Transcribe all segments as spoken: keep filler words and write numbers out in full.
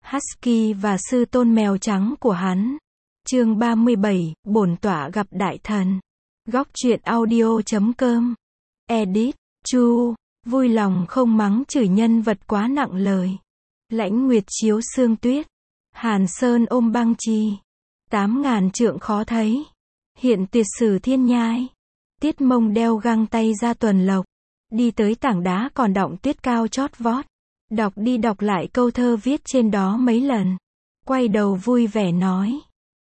Husky và sư tôn mèo trắng của hắn. Chương ba mươi bảy, bổn tọa gặp đại thần. Góc truyện audio chấm com. Edit, Chu, vui lòng không mắng chửi nhân vật quá nặng lời. Lãnh Nguyệt chiếu sương tuyết. Hàn Sơn ôm băng chi. Tám ngàn trượng khó thấy. Hiện tuyệt sử thiên nhai. Tiết Mông đeo găng tay ra tuần lộc. Đi tới tảng đá còn đọng tuyết cao chót vót. Đọc đi đọc lại câu thơ viết trên đó mấy lần. Quay đầu vui vẻ nói.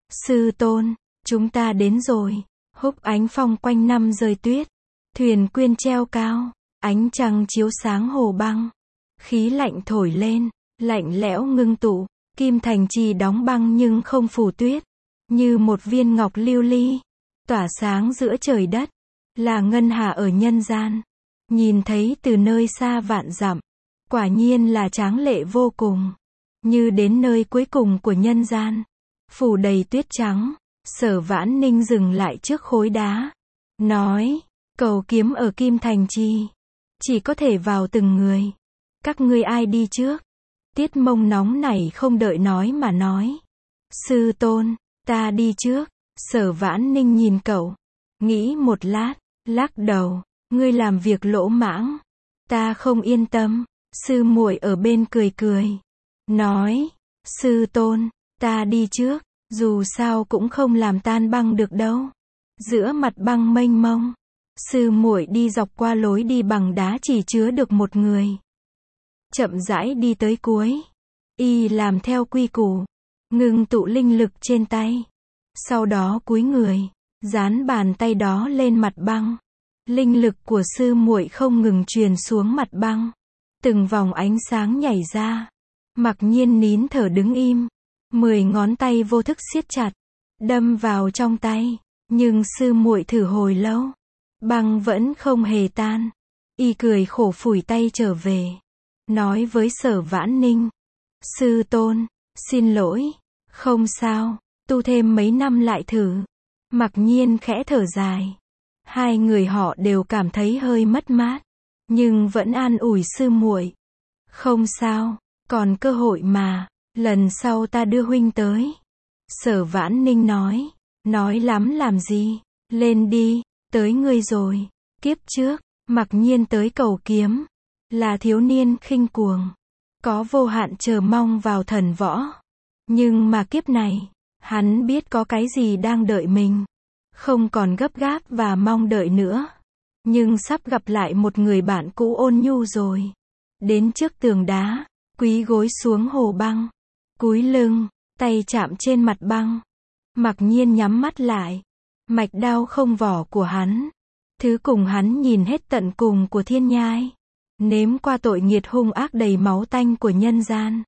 Sư tôn, chúng ta đến rồi. Húc ánh phong quanh năm rơi tuyết. Thuyền quyên treo cao. Ánh trăng chiếu sáng hồ băng. Khí lạnh thổi lên. Lạnh lẽo ngưng tụ. Kim Thành Trì đóng băng nhưng không phủ tuyết. Như một viên ngọc lưu ly. Tỏa sáng giữa trời đất. Là ngân hà ở nhân gian. Nhìn thấy từ nơi xa vạn dặm. Quả nhiên là tráng lệ vô cùng. Như đến nơi cuối cùng của nhân gian. Phủ đầy tuyết trắng. Sở Vãn Ninh dừng lại trước khối đá. Nói, cầu kiếm ở Kim Thành Trì. Chỉ có thể vào từng người. Các ngươi ai đi trước? Tiết Mông nóng nảy không đợi nói mà nói. Sư tôn, ta đi trước. Sở Vãn Ninh nhìn cậu. Nghĩ một lát, lắc đầu. Ngươi làm việc lỗ mãng. Ta không yên tâm. Sư muội ở bên cười cười. Nói, sư tôn, ta đi trước. Dù sao cũng không làm tan băng được đâu. Giữa mặt băng mênh mông. Sư muội đi dọc qua lối đi bằng đá chỉ chứa được một người. Chậm rãi đi tới cuối. Y làm theo quy củ. Ngừng tụ linh lực trên tay. Sau đó cúi người. Dán bàn tay đó lên mặt băng. Linh lực của sư muội không ngừng truyền xuống mặt băng. Từng vòng ánh sáng nhảy ra. Mặc Nhiên nín thở đứng im. Mười ngón tay vô thức siết chặt. Đâm vào trong tay. Nhưng sư muội thử hồi lâu. Băng vẫn không hề tan. Y cười khổ phủi tay trở về. Nói với Sở Vãn Ninh. Sư tôn, xin lỗi. Không sao, tu thêm mấy năm lại thử. Mặc Nhiên khẽ thở dài. Hai người họ đều cảm thấy hơi mất mát. Nhưng vẫn an ủi sư muội. Không sao, còn cơ hội mà. Lần sau ta đưa huynh tới. Sở Vãn Ninh nói. Nói lắm làm gì. Lên đi, tới ngươi rồi. Kiếp trước, Mặc Nhiên tới cầu kiếm. Là thiếu niên khinh cuồng. Có vô hạn chờ mong vào thần võ. Nhưng mà kiếp này, hắn biết có cái gì đang đợi mình. Không còn gấp gáp và mong đợi nữa. Nhưng sắp gặp lại một người bạn cũ ôn nhu rồi. Đến trước tường đá, cúi gối xuống hồ băng. Cúi lưng, tay chạm trên mặt băng. Mặc Nhiên nhắm mắt lại. Mạch đao không vỏ của hắn. Thứ cùng hắn nhìn hết tận cùng của thiên nhai. Nếm qua tội nghiệt hung ác đầy máu tanh của nhân gian.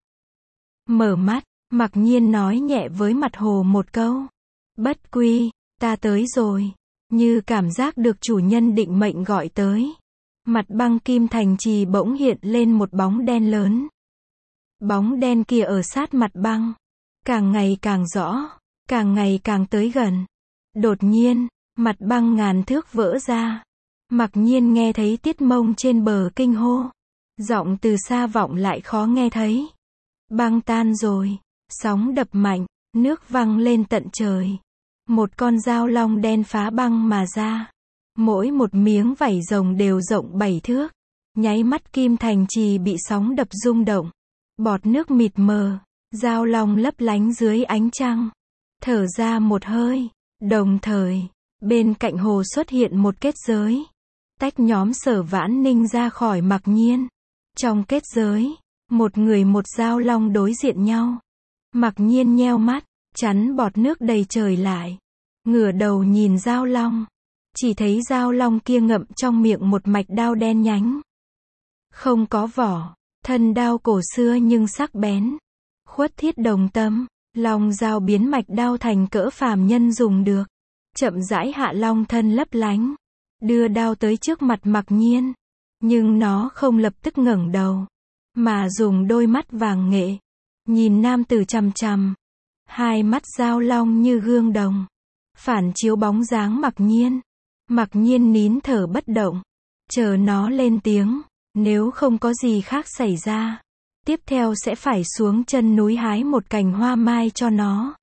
Mở mắt, Mặc Nhiên nói nhẹ với mặt hồ một câu. Bất quy, ta tới rồi. Như cảm giác được chủ nhân định mệnh gọi tới. Mặt băng Kim Thành Trì bỗng hiện lên một bóng đen lớn. Bóng đen kia ở sát mặt băng. Càng ngày càng rõ. Càng ngày càng tới gần. Đột nhiên, mặt băng ngàn thước vỡ ra. Mặc Nhiên nghe thấy Tiết Mông trên bờ kinh hô. Giọng từ xa vọng lại khó nghe thấy. Băng tan rồi. Sóng đập mạnh. Nước văng lên tận trời. Một con dao long đen phá băng mà ra. Mỗi một miếng vảy rồng đều rộng bảy thước. Nháy mắt Kim Thành Trì bị sóng đập rung động. Bọt nước mịt mờ. Dao long lấp lánh dưới ánh trăng. Thở ra một hơi. Đồng thời, bên cạnh hồ xuất hiện một kết giới. Tách nhóm Sở Vãn Ninh ra khỏi Mặc Nhiên. Trong kết giới, một người một dao long đối diện nhau. Mặc Nhiên nheo mắt, chắn bọt nước đầy trời lại. Ngửa đầu nhìn dao long. Chỉ thấy dao long kia ngậm trong miệng một mạch đao đen nhánh. Không có vỏ, thân đao cổ xưa nhưng sắc bén. Khuất thiết đồng tâm, long dao biến mạch đao thành cỡ phàm nhân dùng được. Chậm rãi hạ long thân lấp lánh. Đưa đao tới trước mặt Mặc Nhiên. Nhưng nó không lập tức ngẩng đầu. Mà dùng đôi mắt vàng nghệ. Nhìn nam tử chằm chằm. Hai mắt dao long như gương đồng. Phản chiếu bóng dáng Mặc Nhiên. Mặc Nhiên nín thở bất động. Chờ nó lên tiếng. Nếu không có gì khác xảy ra. Tiếp theo sẽ phải xuống chân núi hái một cành hoa mai cho nó.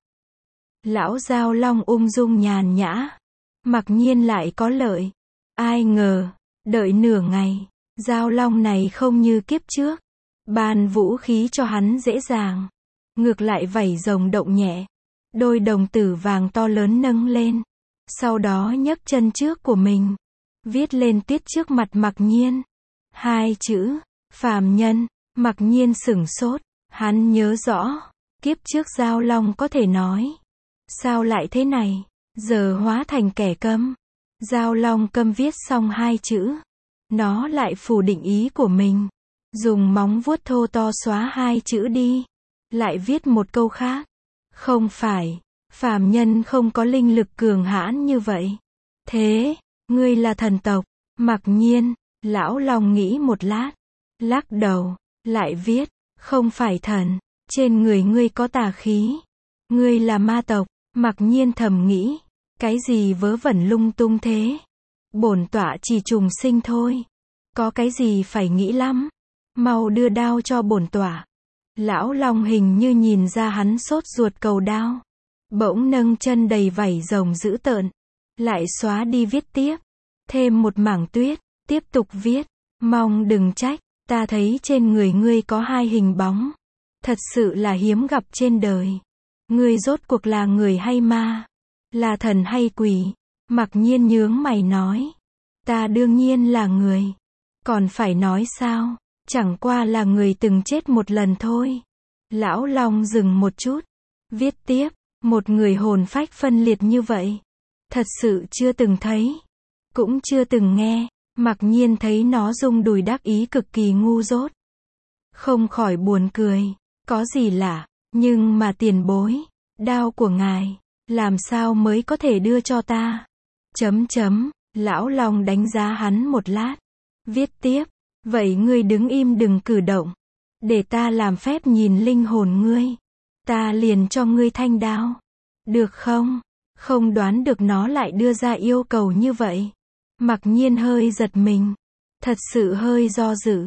Lão Giao Long ung dung nhàn nhã. Mặc nhiên lại có lợi. Ai ngờ, đợi nửa ngày, Giao Long này không như kiếp trước. Ban vũ khí cho hắn dễ dàng. Ngược lại vảy rồng động nhẹ. Đôi đồng tử vàng to lớn nâng lên. Sau đó nhấc chân trước của mình. Viết lên tuyết trước mặt Mặc nhiên. Hai chữ, phàm nhân. Mặc nhiên sửng sốt. Hắn nhớ rõ. Kiếp trước Giao Long có thể nói. Sao lại thế này? Giờ hóa thành kẻ câm. Giao Long câm viết xong hai chữ. Nó lại phủ định ý của mình. Dùng móng vuốt thô to xóa hai chữ đi. Lại viết một câu khác. Không phải, phàm nhân không có linh lực cường hãn như vậy. Thế, ngươi là thần tộc. Mặc nhiên, lão Long nghĩ một lát. Lắc đầu, lại viết, không phải thần. Trên người ngươi có tà khí. Ngươi là ma tộc. Mặc nhiên thầm nghĩ. Cái gì vớ vẩn lung tung thế? Bổn tọa chỉ trùng sinh thôi. Có cái gì phải nghĩ lắm? Mau đưa đao cho bổn tọa. Lão Long hình như nhìn ra hắn sốt ruột cầu đao. Bỗng nâng chân đầy vảy rồng dữ tợn. Lại xóa đi viết tiếp. Thêm một mảng tuyết. Tiếp tục viết. Mong đừng trách. Ta thấy trên người ngươi có hai hình bóng. Thật sự là hiếm gặp trên đời. Ngươi rốt cuộc là người hay ma? Là thần hay quỷ? Mặc nhiên nhướng mày nói. Ta đương nhiên là người. Còn phải nói sao? Chẳng qua là người từng chết một lần thôi. Lão Long dừng một chút. Viết tiếp. Một người hồn phách phân liệt như vậy. Thật sự chưa từng thấy. Cũng chưa từng nghe. Mặc nhiên thấy nó rung đùi đắc ý cực kỳ ngu dốt. Không khỏi buồn cười. Có gì lạ. Nhưng mà tiền bối. Đao của ngài. Làm sao mới có thể đưa cho ta? Chấm chấm. Lão Long đánh giá hắn một lát. Viết tiếp. Vậy ngươi đứng im đừng cử động. Để ta làm phép nhìn linh hồn ngươi. Ta liền cho ngươi thanh đao. Được không? Không đoán được nó lại đưa ra yêu cầu như vậy. Mặc nhiên hơi giật mình. Thật sự hơi do dự.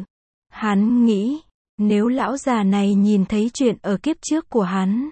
Hắn nghĩ. Nếu lão già này nhìn thấy chuyện ở kiếp trước của hắn.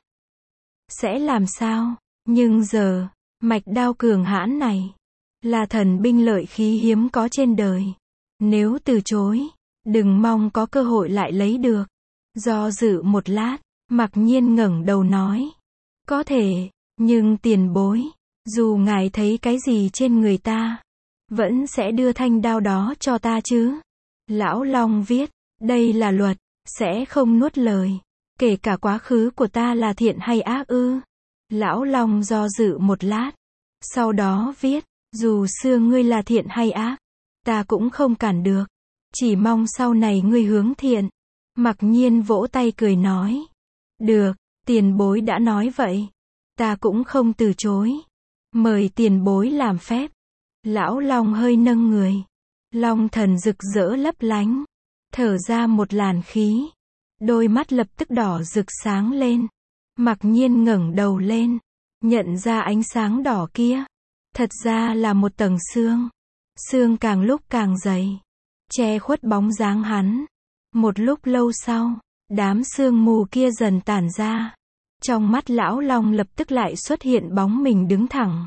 Sẽ làm sao? Nhưng giờ. Mạch đao cường hãn này. Là thần binh lợi khí hiếm có trên đời. Nếu từ chối. Đừng mong có cơ hội lại lấy được. Do dự một lát. Mặc nhiên ngẩng đầu nói. Có thể. Nhưng tiền bối. Dù ngài thấy cái gì trên người ta. Vẫn sẽ đưa thanh đao đó cho ta chứ. Lão Long viết. Đây là luật. Sẽ không nuốt lời. Kể cả quá khứ của ta là thiện hay ác ư. Lão Long do dự một lát. Sau đó viết. Dù xưa ngươi là thiện hay ác. Ta cũng không cản được. Chỉ mong sau này ngươi hướng thiện. Mặc nhiên vỗ tay cười nói. Được, tiền bối đã nói vậy. Ta cũng không từ chối. Mời tiền bối làm phép. Lão Long hơi nâng người. Long thần rực rỡ lấp lánh. Thở ra một làn khí. Đôi mắt lập tức đỏ rực sáng lên. Mặc nhiên ngẩng đầu lên. Nhận ra ánh sáng đỏ kia. Thật ra là một tầng sương. Sương càng lúc càng dày. Che khuất bóng dáng hắn. Một lúc lâu sau. Đám sương mù kia dần tản ra. Trong mắt lão Long lập tức lại xuất hiện bóng mình đứng thẳng.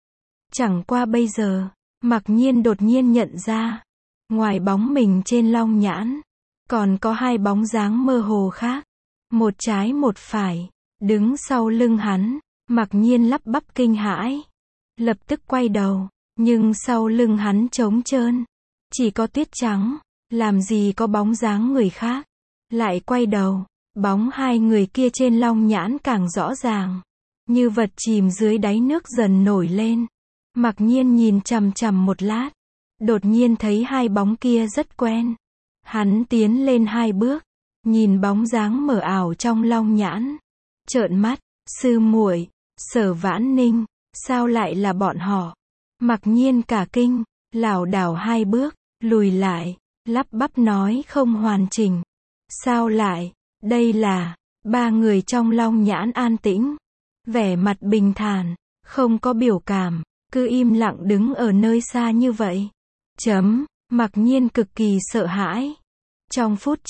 Chẳng qua bây giờ. Mặc nhiên đột nhiên nhận ra. Ngoài bóng mình trên long nhãn. Còn có hai bóng dáng mơ hồ khác. Một trái một phải. Đứng sau lưng hắn. Mặc nhiên lắp bắp kinh hãi. Lập tức quay đầu. Nhưng sau lưng hắn trống trơn. Chỉ có tuyết trắng. Làm gì có bóng dáng người khác. Lại quay đầu. Bóng hai người kia trên long nhãn càng rõ ràng. Như vật chìm dưới đáy nước dần nổi lên. Mặc nhiên nhìn chằm chằm một lát. Đột nhiên thấy hai bóng kia rất quen. Hắn tiến lên hai bước. Nhìn bóng dáng mờ ảo trong long nhãn. Trợn mắt. Sư muội, Sở Vãn Ninh. Sao lại là bọn họ? Mặc nhiên cả kinh. Lảo đảo hai bước. Lùi lại. Lắp bắp nói không hoàn chỉnh. Sao lại? Đây là. Ba người trong long nhãn an tĩnh. Vẻ mặt bình thản. Không có biểu cảm. Cứ im lặng đứng ở nơi xa như vậy. Chấm. Mặc nhiên cực kỳ sợ hãi. Trong phút chốc.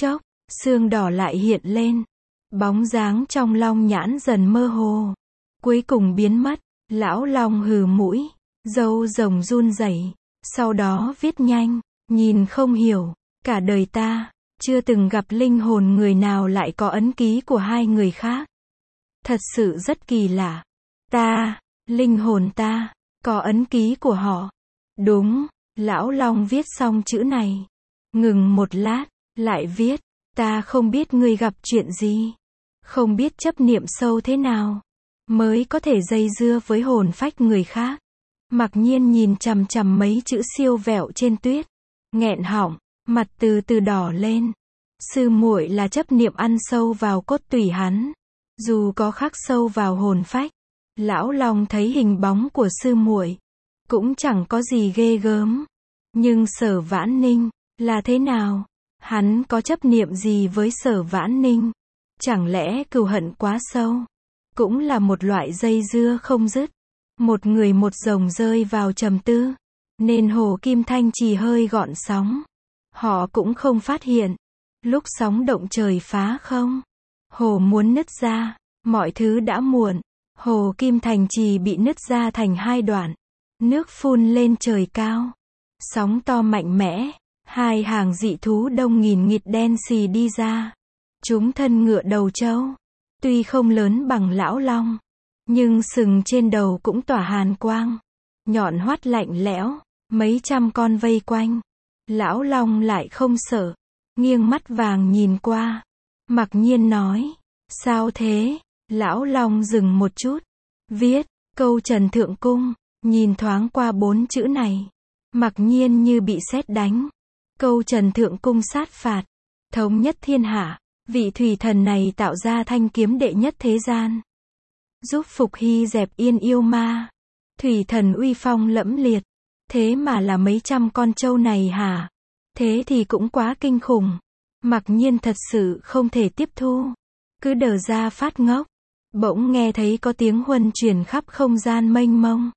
Sương đỏ lại hiện lên. Bóng dáng trong long nhãn dần mơ hồ. Cuối cùng biến mất. Lão long hừ mũi. Râu rồng run rẩy. Sau đó viết nhanh. Nhìn không hiểu. Cả đời ta, chưa từng gặp linh hồn người nào lại có ấn ký của hai người khác. Thật sự rất kỳ lạ. Ta, linh hồn ta, có ấn ký của họ. Đúng, lão long viết xong chữ này. Ngừng một lát, lại viết. Ta không biết ngươi gặp chuyện gì. Không biết chấp niệm sâu thế nào. Mới có thể dây dưa với hồn phách người khác. Mặc nhiên nhìn chằm chằm mấy chữ siêu vẹo trên tuyết. Nghẹn họng, mặt từ từ đỏ lên. Sư muội là chấp niệm ăn sâu vào cốt tủy hắn. Dù có khắc sâu vào hồn phách. Lão long thấy hình bóng của sư muội. Cũng chẳng có gì ghê gớm. Nhưng Sở Vãn Ninh, là thế nào? Hắn có chấp niệm gì với Sở Vãn Ninh? Chẳng lẽ cừu hận quá sâu? Cũng là một loại dây dưa không dứt. Một người một rồng rơi vào trầm tư. Nên hồ Kim Thanh Trì hơi gọn sóng. Họ cũng không phát hiện. Lúc sóng động trời phá không. Hồ muốn nứt ra. Mọi thứ đã muộn. Hồ Kim Thành Trì bị nứt ra thành hai đoạn. Nước phun lên trời cao. Sóng to mạnh mẽ. Hai hàng dị thú đông nghìn nghịt đen xì đi ra. Chúng thân ngựa đầu trâu. Tuy không lớn bằng lão long. Nhưng sừng trên đầu cũng tỏa hàn quang. Nhọn hoắt lạnh lẽo. Mấy trăm con vây quanh. Lão long lại không sợ. Nghiêng mắt vàng nhìn qua. Mặc nhiên nói. Sao thế? Lão long dừng một chút. Viết. Câu Trần Thượng Cung. Nhìn thoáng qua bốn chữ này. Mặc nhiên như bị sét đánh. Câu Trần Thượng Cung sát phạt. Thống nhất thiên hạ. Vị thủy thần này tạo ra thanh kiếm đệ nhất thế gian. Giúp Phục Hy dẹp yên yêu ma. Thủy thần uy phong lẫm liệt. Thế mà là mấy trăm con trâu này hả? Thế thì cũng quá kinh khủng. Mặc nhiên thật sự không thể tiếp thu. Cứ đờ ra phát ngốc. Bỗng nghe thấy có tiếng huân truyền khắp không gian mênh mông.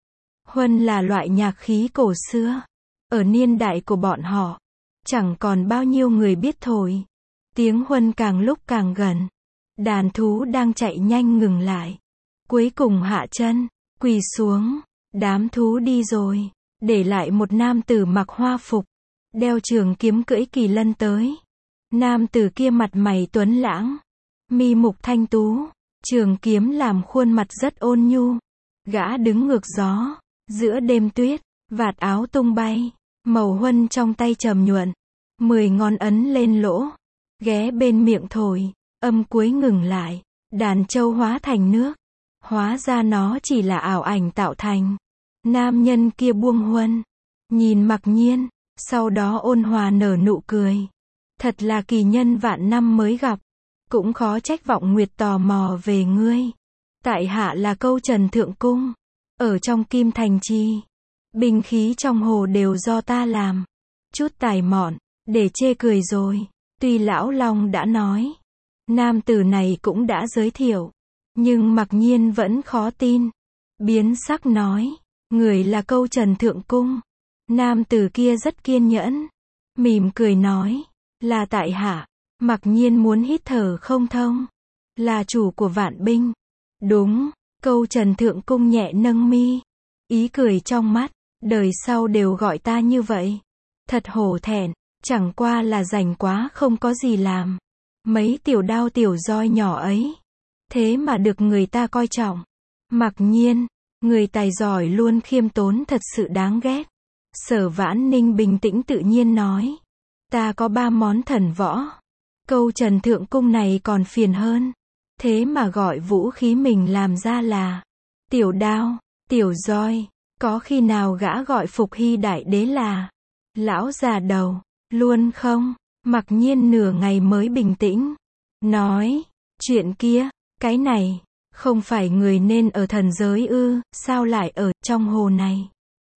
Huân là loại nhạc khí cổ xưa. Ở niên đại của bọn họ. Chẳng còn bao nhiêu người biết thổi. Tiếng huân càng lúc càng gần. Đàn thú đang chạy nhanh ngừng lại. Cuối cùng hạ chân. Quỳ xuống. Đám thú đi rồi. Để lại một nam tử mặc hoa phục. Đeo trường kiếm cưỡi kỳ lân tới. Nam tử kia mặt mày tuấn lãng. Mi mục thanh tú. Trường kiếm làm khuôn mặt rất ôn nhu. Gã đứng ngược gió. Giữa đêm tuyết. Vạt áo tung bay. Màu huân trong tay trầm nhuận. Mười ngón ấn lên lỗ. Ghé bên miệng thổi. Âm cuối ngừng lại. Đàn trâu hóa thành nước. Hóa ra nó chỉ là ảo ảnh tạo thành. Nam nhân kia buông huân. Nhìn Mặc Nhiên. Sau đó ôn hòa nở nụ cười. Thật là kỳ nhân vạn năm mới gặp. Cũng khó trách Vọng Nguyệt tò mò về ngươi. Tại hạ là Câu Trần Thượng Cung. Ở trong Kim Thành Trì. Binh khí trong hồ đều do ta làm. Chút tài mọn. Để chê cười rồi. Tuy lão long đã nói. Nam tử này cũng đã giới thiệu. Nhưng Mặc Nhiên vẫn khó tin. Biến sắc nói. Người là Câu Trần Thượng Cung. Nam tử kia rất kiên nhẫn. Mỉm cười nói. Là tại hạ. Mặc Nhiên muốn hít thở không thông. Là chủ của vạn binh. Đúng. Câu Trần Thượng Cung nhẹ nâng mi. Ý cười trong mắt. Đời sau đều gọi ta như vậy. Thật hổ thẹn. Chẳng qua là rảnh quá không có gì làm. Mấy tiểu đao tiểu roi nhỏ ấy. Thế mà được người ta coi trọng. Mặc Nhiên. Người tài giỏi luôn khiêm tốn thật sự đáng ghét. Sở Vãn Ninh bình tĩnh tự nhiên nói. Ta có ba món thần võ. Câu Trần Thượng Cung này còn phiền hơn. Thế mà gọi vũ khí mình làm ra là tiểu đao, tiểu roi. Có khi nào gã gọi Phục Hy đại đế là lão già đầu, luôn không? Mặc Nhiên nửa ngày mới bình tĩnh. Nói, chuyện kia, cái này, không phải người nên ở thần giới ư, sao lại ở trong hồ này?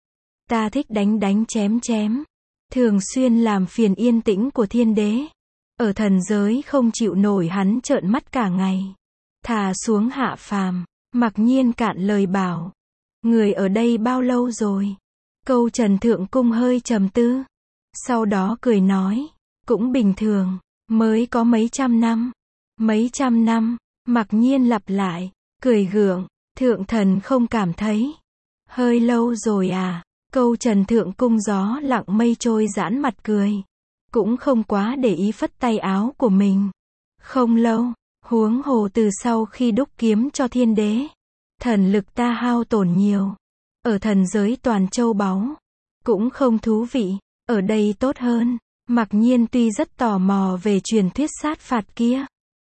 Ta thích đánh đánh chém chém. Thường xuyên làm phiền yên tĩnh của thiên đế. Ở thần giới không chịu nổi hắn trợn mắt cả ngày. Thà xuống hạ phàm. Mặc Nhiên cạn lời bảo. Người ở đây bao lâu rồi? Câu Trần Thượng Cung hơi trầm tư. Sau đó cười nói. Cũng bình thường. Mới có mấy trăm năm. Mấy trăm năm, Mặc Nhiên lặp lại, cười gượng, thượng thần không cảm thấy. Hơi lâu rồi à, câu Trần Thượng Cung gió lặng mây trôi giãn mặt cười. Cũng không quá để ý phất tay áo của mình. Không lâu, huống hồ từ sau khi đúc kiếm cho thiên đế. Thần lực ta hao tổn nhiều. Ở thần giới toàn châu báu. Cũng không thú vị, ở đây tốt hơn. Mặc Nhiên tuy rất tò mò về truyền thuyết sát phạt kia.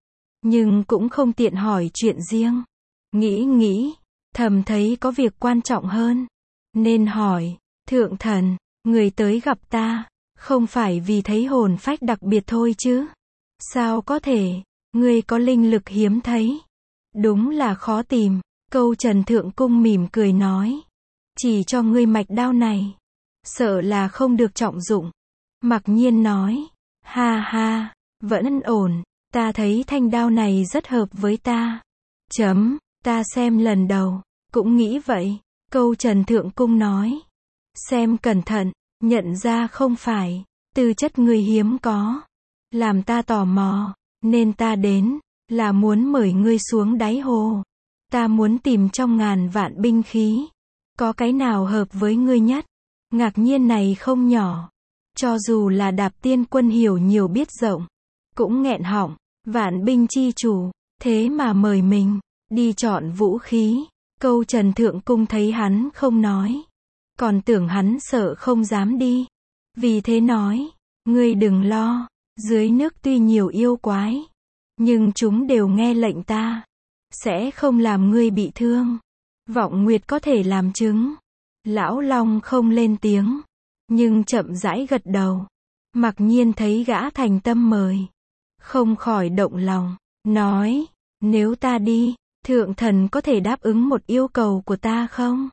Nhưng cũng không tiện hỏi chuyện riêng. Nghĩ nghĩ, thầm thấy có việc quan trọng hơn. Nên hỏi, thượng thần, người tới gặp ta, không phải vì thấy hồn phách đặc biệt thôi chứ? Sao có thể, người có linh lực hiếm thấy. Đúng là khó tìm, câu Trần Thượng Cung mỉm cười nói. Chỉ cho ngươi mạch đao này. Sợ là không được trọng dụng. Mặc Nhiên nói, ha ha, vẫn ổn, ta thấy thanh đao này rất hợp với ta. Chấm, ta xem lần đầu, cũng nghĩ vậy, câu Trần Thượng Cung nói. Xem cẩn thận, nhận ra không phải, tư chất người hiếm có. Làm ta tò mò, nên ta đến, là muốn mời ngươi xuống đáy hồ. Ta muốn tìm trong ngàn vạn binh khí. Có cái nào hợp với ngươi nhất? Ngạc Nhiên này không nhỏ. Cho dù là Đạp Tiên Quân hiểu nhiều biết rộng, cũng nghẹn họng, vạn binh chi chủ, thế mà mời mình, đi chọn vũ khí. Câu Trần Thượng Cung thấy hắn không nói. Còn tưởng hắn sợ không dám đi. Vì thế nói, ngươi đừng lo, dưới nước tuy nhiều yêu quái, nhưng chúng đều nghe lệnh ta. Sẽ không làm ngươi bị thương. Vọng Nguyệt có thể làm chứng. Lão Long không lên tiếng, nhưng chậm rãi gật đầu. Mặc Nhiên thấy gã thành tâm mời, không khỏi động lòng, nói, nếu ta đi, thượng thần có thể đáp ứng một yêu cầu của ta không?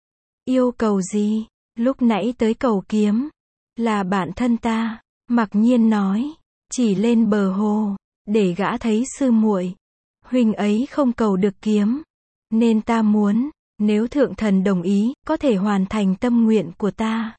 Yêu cầu gì? Lúc nãy tới cầu kiếm, là bạn thân ta. Mặc Nhiên nói, chỉ lên bờ hồ, để gã thấy sư muội. Huynh ấy không cầu được kiếm, nên ta muốn, nếu thượng thần đồng ý, có thể hoàn thành tâm nguyện của ta.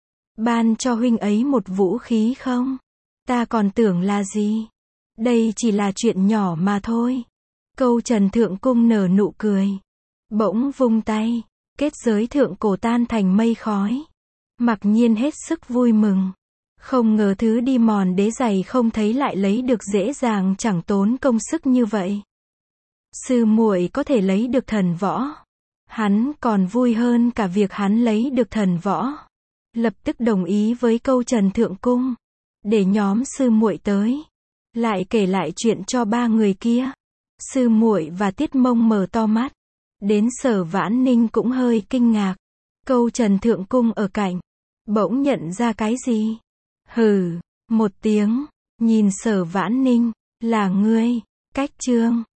Ban cho huynh ấy một vũ khí không? Ta còn tưởng là gì? Đây chỉ là chuyện nhỏ mà thôi. Câu Trần Thượng Cung nở nụ cười. Bỗng vung tay, kết giới thượng cổ tan thành mây khói. Mặc Nhiên hết sức vui mừng. Không ngờ thứ đi mòn đế giày không thấy lại lấy được dễ dàng chẳng tốn công sức như vậy. Sư muội có thể lấy được thần võ. Hắn còn vui hơn cả việc hắn lấy được thần võ. Lập tức đồng ý với câu Trần Thượng Cung. Để nhóm sư muội tới. Lại kể lại chuyện cho ba người kia. Sư muội và Tiết Mông mở to mắt. Đến Sở Vãn Ninh cũng hơi kinh ngạc. Câu Trần Thượng Cung ở cạnh. Bỗng nhận ra cái gì? Hừ, một tiếng. Nhìn Sở Vãn Ninh. Là ngươi, Cách Trương.